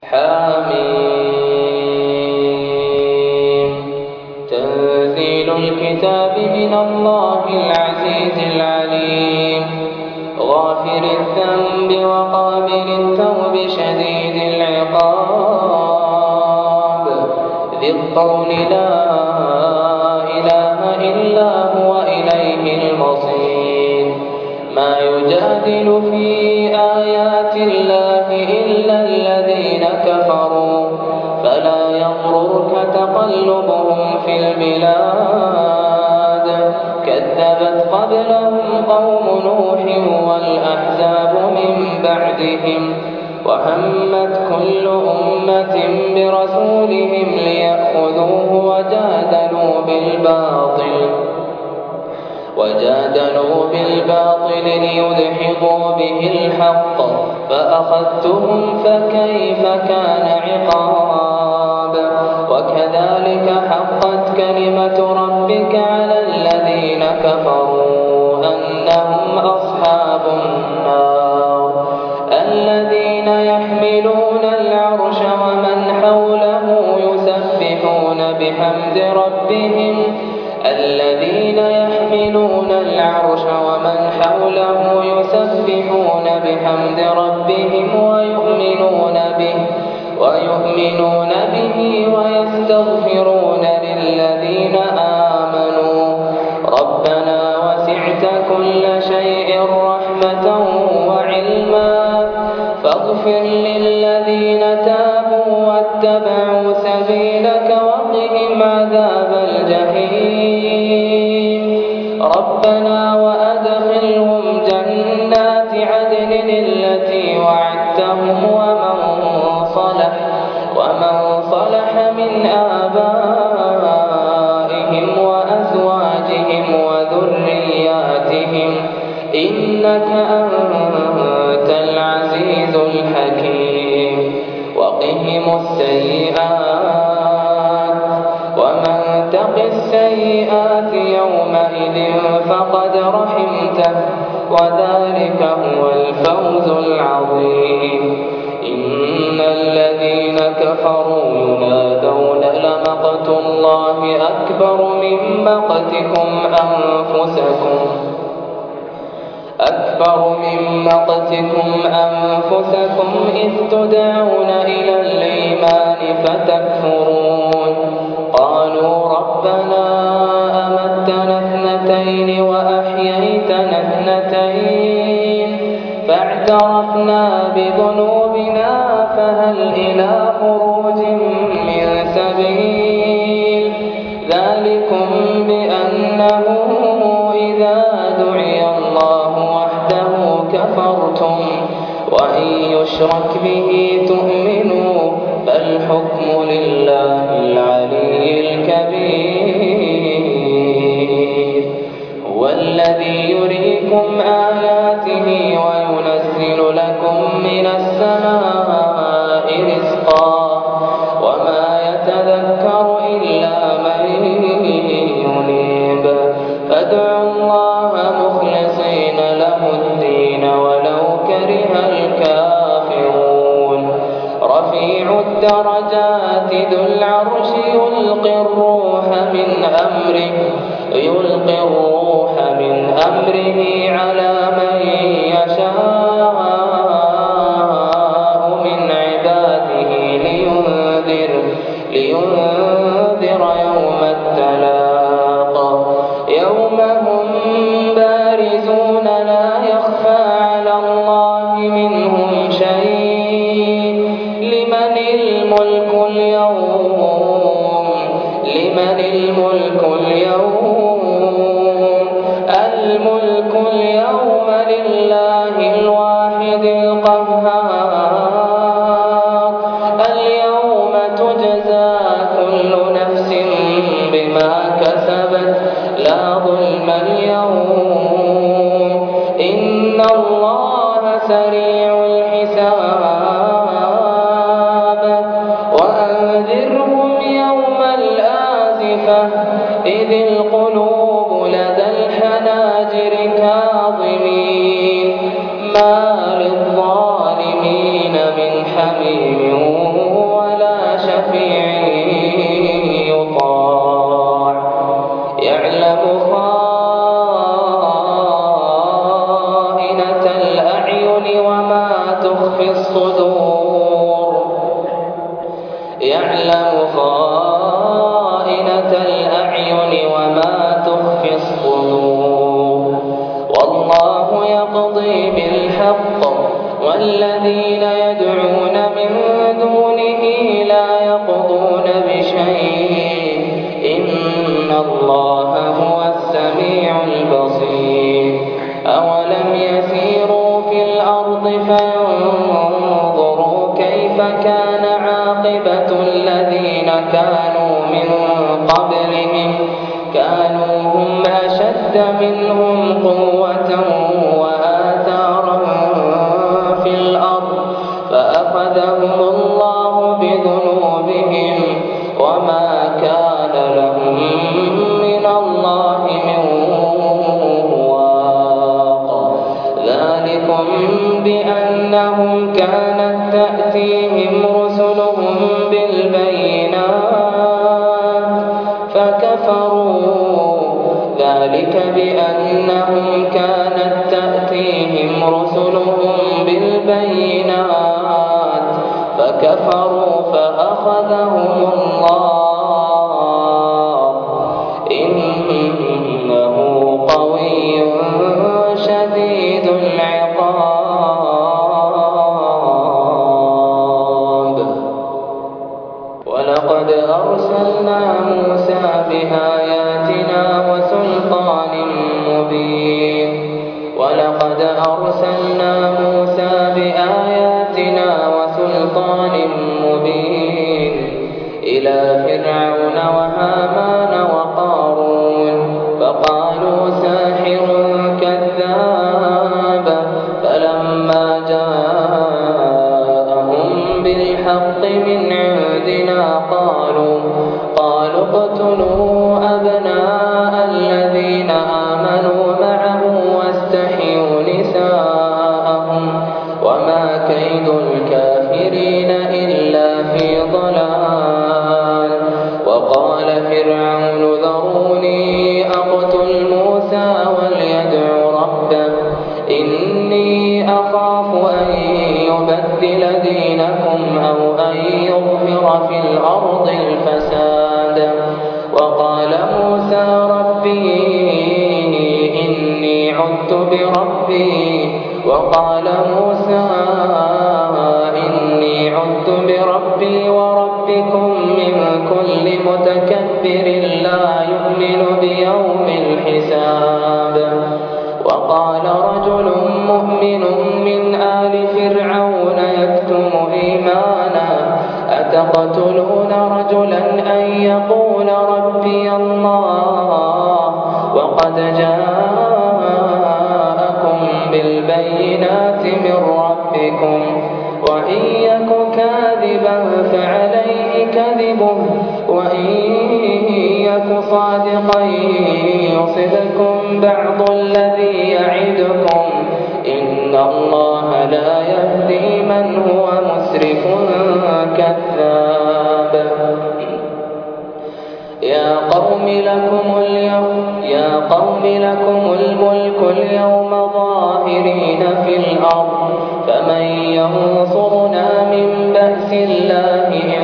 حميم تنزيل الكتاب من الله العزيز العليم غافر الذنب وقابل التوب شديد العقاب ذي الطول لا إله إلا هو إليه المصير ما يجادل في آيات الله إلا الذين كفروا فلا يغررك تقلبهم في البلاد كذبت قبلهم قوم نوح والأحزاب من بعدهم وهمت كل أمة برسولهم ليأخذوه وجادلوا بالباطل ليدحضوا به الحق فأخذتهم فكيف كان عقاب وكذلك حقت كلمة ربك على الذين كفروا أنهم أصحاب النار الذين يحملون العرش ومن حوله يسبحون بحمد ربهم الذين يحملون العرش ومن حوله يسبحون بحمد ربهم ويؤمنون به ويستغفرون للذين آمنوا ربنا وسعت كل شيء رحمة وعلما فاغفر للذين تابوا واتبعوا سبيلك وقهم عذاب الجحيم ربنا وأدخلهم جنات عدن التي وعدتهم ومن صلح من آبائهم وأزواجهم وذرياتهم إنك أنت العزيز الحكيم وقهم السيئات ومن تق السيئات يومئذ فقد رحمته وذلك هو الفوز العظيم إن الذين كفروا ينادون لمقت الله أكبر من مقتكم أنفسكم إذ تدعون إلى الإيمان فتكفرون قالوا ربنا أمتنا اثنتين وأحييتنا اثنتين فاعترفنا بذنوبنا فهل إلى خروج من سبيل ذلكم بأنه إذا دعي الله وحده كفرتم وإن يشرك به تؤمنوا فالحكم لله العلي الكبير هو الذي يريكم آياته وينزل لكم من السماء رزقا وما يتذكر إلا من ينيب فادعوا الله مخلصين له الدين ولو كره الكافرون رفيع الدرجات ذو العرش يلقي الروح من أمره على من يشاء من عباده لينذر يوم التلاق يوم هم بارزون لا يخفى على الله منهم شيء لمن الملك اليوم لله الواحد القهار اليوم تجزى كل نفس بما كسبت لا ظلم اليوم إن الله سريع الحساب وأنذرهم يوم الآزفة إذ القلوب لدى الحناجر كاظمين ما للظالمين من حميم يعلم خائنة الأعين وما تخفي الصدور والله يقضي بالحق والذين يدعون من دونه لا يقضون بشيء إن الله هو السميع البصير أولم يسيروا في الأرض فينظروا كيف كان عاقبة الذين كانوا من قبلهم كانوا هم أشد منهم قوة وآثارا في الأرض فأخذهم الله بذنوبهم وما كان لهم من الله من واق ذلكم بأنهم كانت تأتيهم رسلهم بالبينات فكفروا ذلك بأنهم كانت تأتيهم رسلهم بالبينات فكفروا فأخذهم الله إنه قوي شديد العقاب ولقد أرسلنا موسى بآياتنا وسلطان مبين ولقد أرسلنا موسى بآياتنا وسلطان مبين إلى فرعون وهامان وقارون فقالوا ساحر كذاب فلما جاءهم بالحق من عندنا قالوا اقتلوا أبناء الذين آمنوا معه واستحيوا نساءهم وما كيد الكافرين إلا في ضلال وقال فرعون ذروني أقتل موسى وليدع ربه إني أخاف أن يبدل دينكم أو أن يظهر في الأرض الفساد وقال موسى ربي إني عدت بربي وقال موسى إني عدت بربي وربكم من كل متكبر لا يؤمن بيوم الحساب وقال رجل مؤمن من آل فرعون يكتم إيمانا أتقتلون رجلا أن يقول ربي الله وقد جاءكم بالبينات من ربكم وإن يك كاذبا فعليه كذبه وإن يك صادقا يصبكم بعض الذي يعدكم إن الله لا يهدي من هو مسرف كذاب يا قوم لكم الملك اليوم ظاهرين في الأرض فمن ينصرنا من بأس الله إن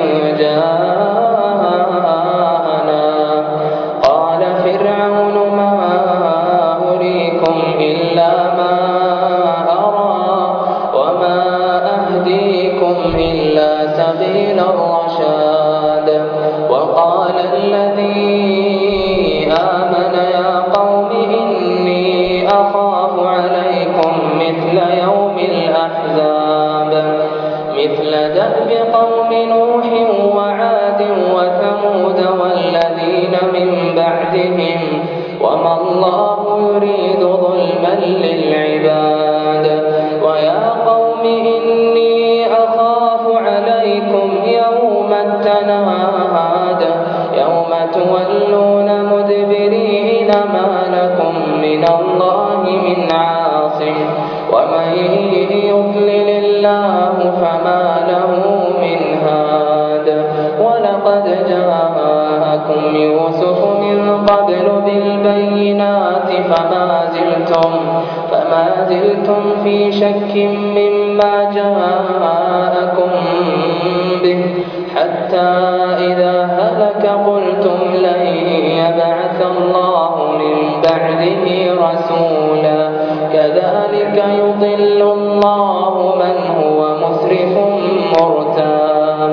جاءنا قال فرعون ما أريكم إلا ما أرى وما أهديكم إلا سبيل الرشاد وقال الذي آمن يا قوم إني أخاف عليكم مثل يوم الأحزاب مثل دأب قوم نوح وعاد وثمود والذين من بعدهم وما الله يريد ظلما للعباد ويا قوم إني أخاف عليكم يوم التناد يوم تولون مدبرين ما لكم من الله من عاصم ومن يضلل الله فما له من هاد ولقد جاءكم يوسف من قبل بالبينات فما زلتم في شك مما جاءكم به حتى حتى إذا هلك قلتم لن يبعث الله من بعده رسولا كذلك يضل الله من هو مسرف مرتاب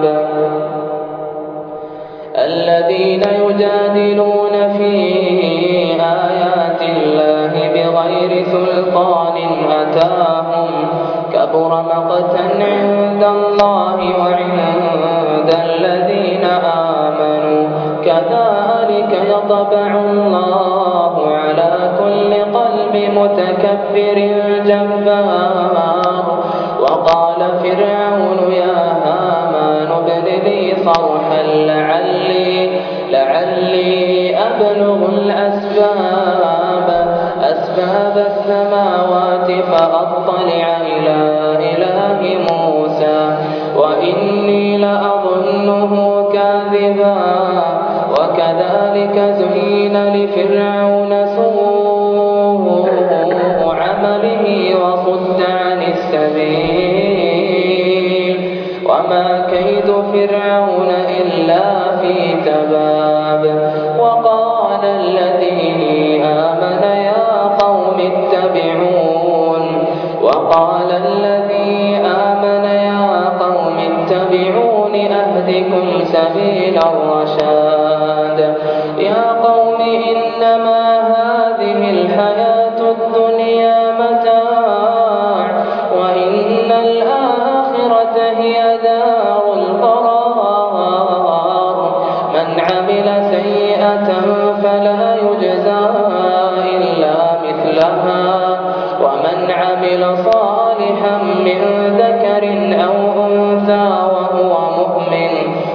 الذين يجادلون في آيات الله بغير سلطان أتاهم كبر مقتا عند الله وعند الذين آمنوا كذلك يطبع الله على كل قلب متكبر جبار وقال فرعون يا هامان ابن لي صرحا لعلي أبلغ أسباب السماوات فأطلع إلى إله موسى وإني لأظنه كاذبا وكذلك زين لفرعون سوء عمله وصد عن السبيل وما كيد فرعون إلا في تباب وقال الذي آمن يا قوم اتبعون أهدكم سبيل الرشاد يا قوم إنما هذه الحياة الدنيا متاع وإن الآخرة هي دار القرار من عمل سيئة فلا يجزى إلا مثلها ومن عمل صالحا من ذكر أو أنثى وهو مؤمن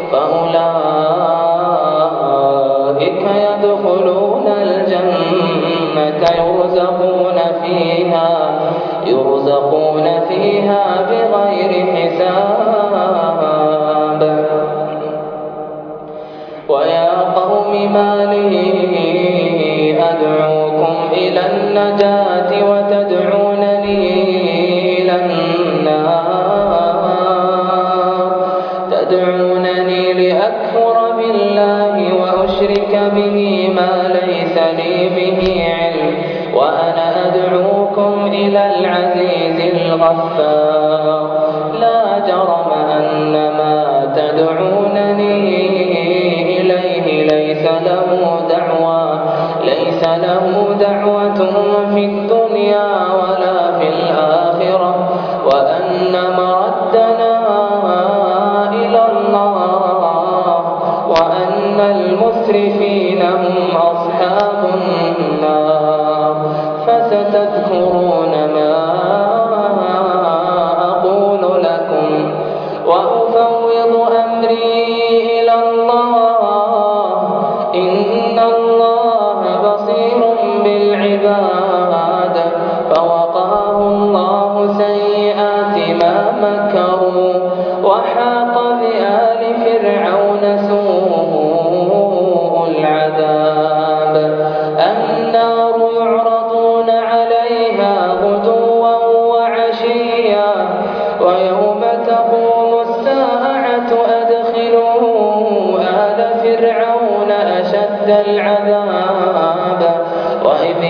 فأولئك يدخلون الجنة يرزقون فيها بغير حساب ويا قوم ما لي أدعوكم إلى النجاة وتدعونني إلى النار تدعونني لأكفر بالله وأشرك به ما ليس لي به علم وأنا أدعوكم إلى العزيز الغفار لا جرم أن ما تدعونني إليه ليس له دعوة في الدنيا ولا في الآخرة وأن مردنا إلى الله وأن المسرفين هم أصحاب النار فستذكرون ما أقول لكم وأفوض أمري إلى الله إن الله بصير بالعباد فوقاه الله سيئات ما مكروا وحاق بآل فرعون سوء العذاب النار يعرضون عليها غدوا وعشيا ويوم تقوم الساعة أدخلوا آل فرعون أشد العذاب وإذ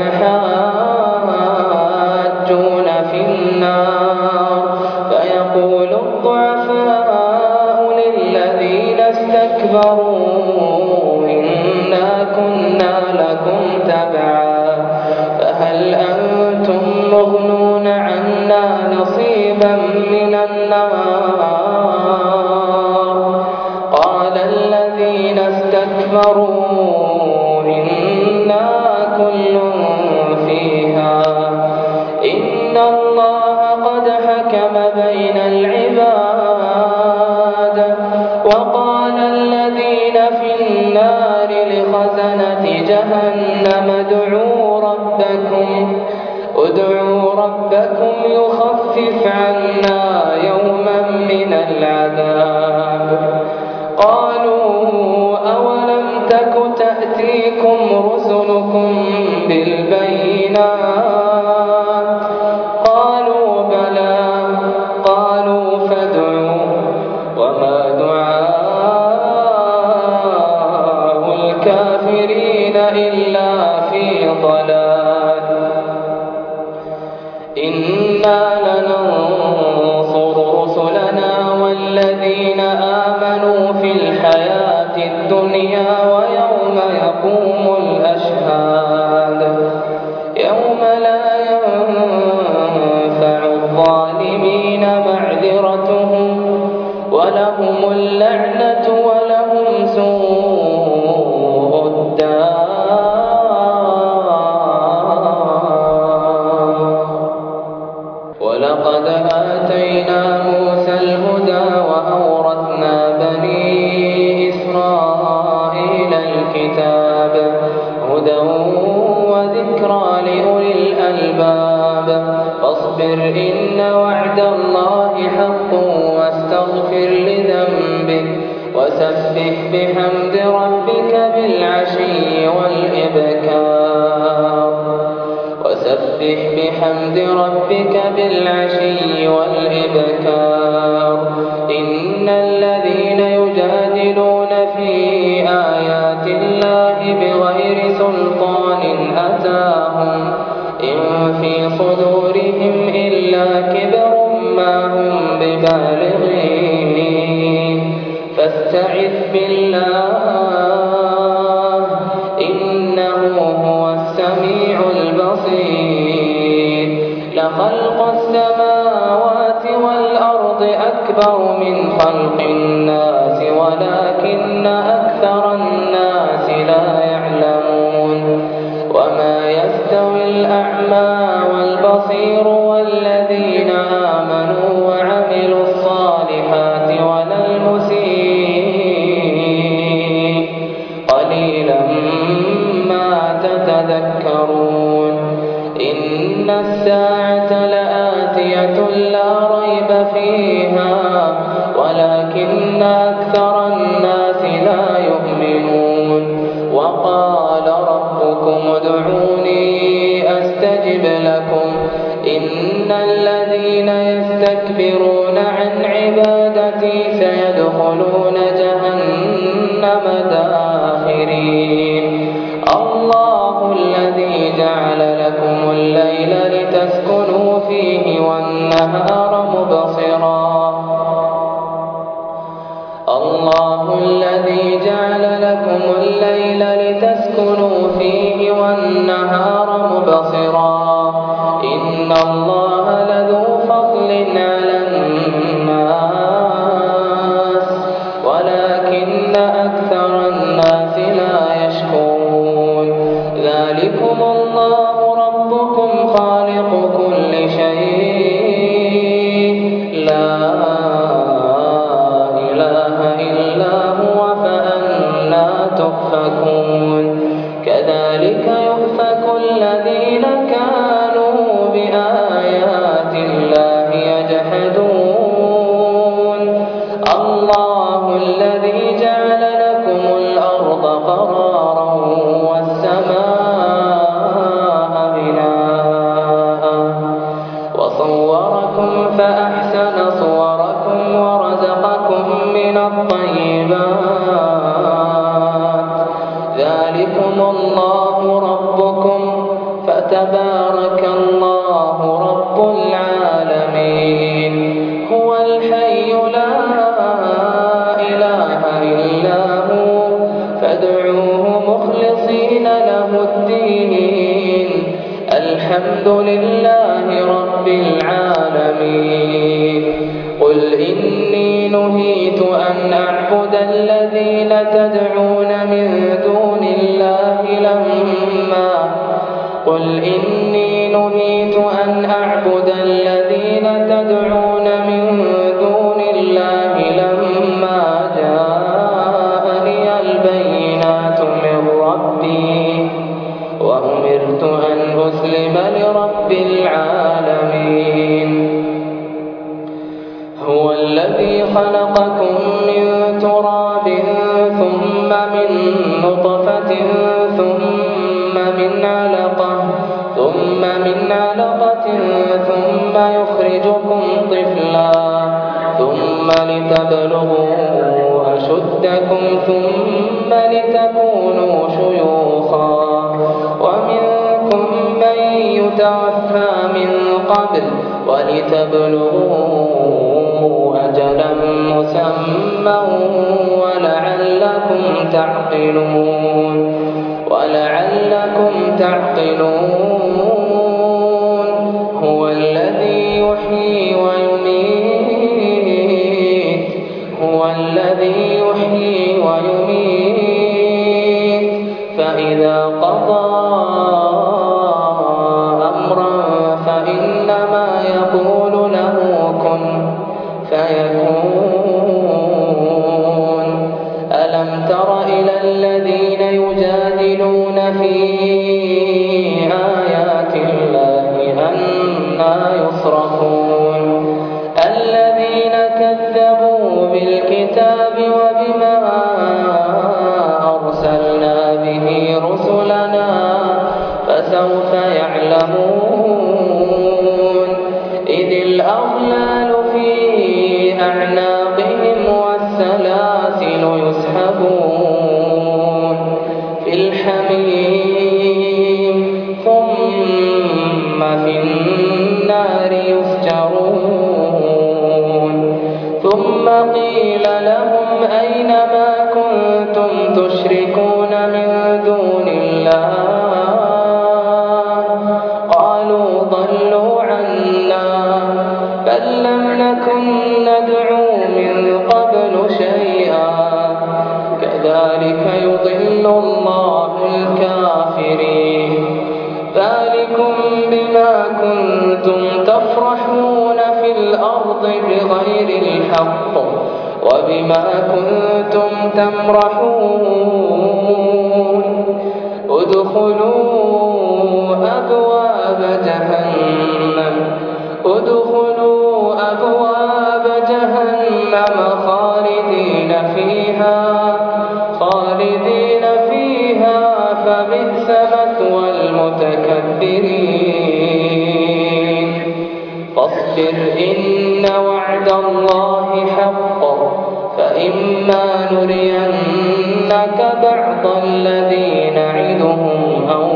يتحاجون في النار فيقول الضعفاء للذين استكبروا إنا كنا لكم تبعا فهل أنتم مغنون عنا نصيبا من النار قال الذين استكبروا إنا كل فيها إن الله قد حكم بين العباد وقال الذين في النار لخزنة جهنم ادعوا ربكم يخفف عنا يوما من العذاب قالوا أولم تك تأتيكم رسلكم بالبينات قالوا بلى قالوا فادعوا وما دعاء آمنوا في الحياة الدنيا ويوم يقوم الأشهاد يوم لا ينفع الظالمين معذرتهم ولهم اللعنة ولهم سوء الدار. ولقد آتينا موسى الهدى وأورثنا بني إسرائيل الكتاب هدى وذكرى لأولي الألباب. فاصبر إن وعد الله حق واستغفر لذنبك وسبح بحمد ربك بالعشي والإبكار. إن الذين يجادلون في آيات الله بغير سلطان أتاهم إن في صدورهم إلا كبر ما هم ببالغين فاستعذ بالله إنه هو السميع البصير. لخلق السماوات والأرض أكبر من خلق الناس ولكن أكثر الناس لا يعلمون. وما يستوي الأعمى والبصير والذين آمنوا وعملوا الصالحات ولا المسيء قليلا ما تتذكرون. إن الساعة لآتية لا ريب فيها ولكن أكثر الناس لا يؤمنون. وقال ربكم ادعوني أستجب لكم إن الذين يستكبرون عن عبادتي سيدخلون جهنم داخرين. الله الذي جعل لكم الليل لتسكنوا فيه والنهار مبصرا. الله الذي جعل لكم الليل لتسكنوا فيه والنهار مبصرا. إن الله لذو فضل على الناس ولكن أكثر الناس لا يشكرون. ذلكم الله ربكم خالق كل شيء لا إله إلا هو فأنى تؤفكون. كذلك يؤفك الذين كانوا بآيات الله يجحدون. الله الذي جعل لكم الأرض قرارا والسماء بناء وصوركم فأحسن صوركم ورزقكم من الطيبات. ذلكم الله ربكم فتبارك الله رب العالمين. هو الحي لا إله إلا هو فادعوه مخلصين له الدين. الحمد لله رب العالمين. قل إني نهيت أن أعبد الذين تدعون من دون الله لما جاءني البينات من ربي وأمرت أن أسلم لرب العالمين. هو الذي خلقكم من تراب ثم من نطفة ثم من علقة ثم يخرجكم طفلا ثم لتبلغوا أشدكم ثم لتكونوا شيوخا ومنكم من يتوفى من قبل ولتبلغوا أجلا مسمى ولعلكم تعقلون هو الذي يحيي ويميت فإذا قضى أمرا فإنما يقول له كن فيكون ألم تر إلى الذين يجادلون في آيات الله أنى يصرفون الذين كذبوا بالكتاب وبما أرسلنا به رسلنا فسوف يعلمون إذ الأغلال في أعناقهم والسلاسل يسحبون في الحميم ثم في النار يسجرون ثم قيل لهم أين ما كنتم تشركون من دون الله قالوا ضلوا عنا بل لم نكن ندعو من قبل شيئا كذلك يضل الله الكافرين ذلكم بما كنتم تفرحون في الأرض بغير الحق وبما كنتم تمرحون ادخلوا أبواب جهنم خالدين فيها فبئس مثوى المتكبرين فاصبر إن وعد الله حق فإما نرينك بعض الذي نعدهم أو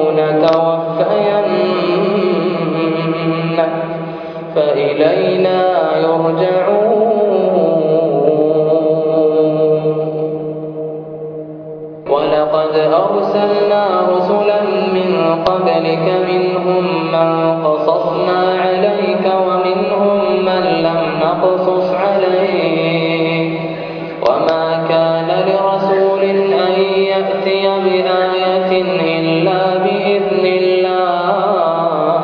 نتوفينك فإلينا يرجعون ولقد أرسلنا رسلا من قبلك منهم من قصصنا عليك ومنهم من لم نقصص عليك وما كان لرسول أن يأتي بآية إلا بإذن الله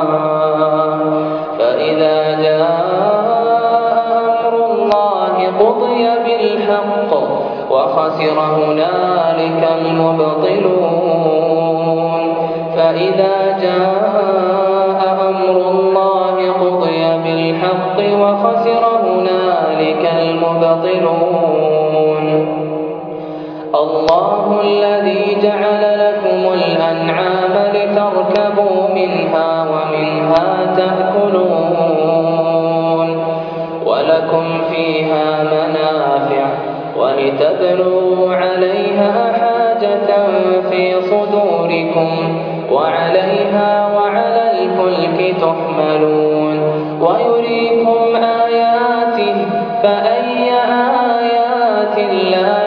فإذا جاء أمر الله قضي بالحق وخسر هنالك المبطلون فإذا جاء أمر الله قضي بالحق وخسر هنالك المبطلون الله الذي جعل لكم الأنعام لتركبوا منها ومنها تأكلون ولكم فيها منافع ولتبلغوا عليها حاجة في صدوركم وعليها وعلى الفلك تحملون ويريكم آياته فأي آيات الله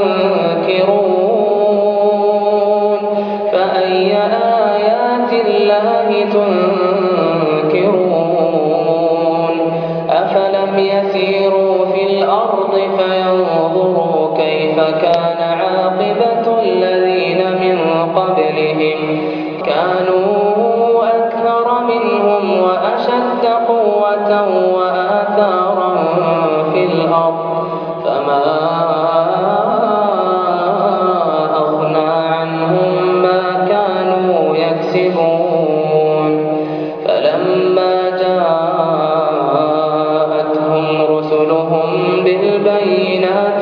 تنكرون أفلم يسيروا في الأرض فينظروا كيف كان عاقبة الذين من قبلهم كانوا أكثر منهم وأشد قوة وآثارا في الأرض فما أغنى عنهم ما كانوا يكسبون فلما جاءتهم رسلهم بالبينات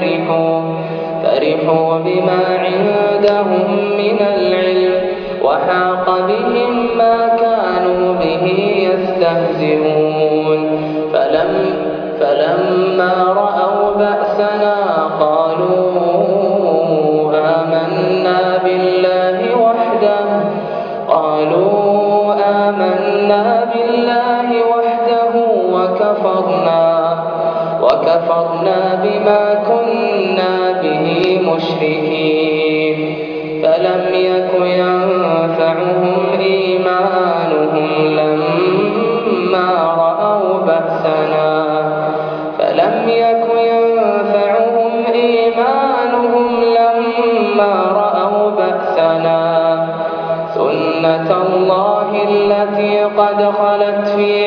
فرحوا بما عندهم من العلم وحاق بهم ما كانوا به يستهزئون فلما رأوا بأسنا قالوا آمنا بالله وحده وكفرنا بما كنا به مشركين فلم يك ينفعهم إيمانهم لما رأوا بأسنا سنة الله التي قد خلت في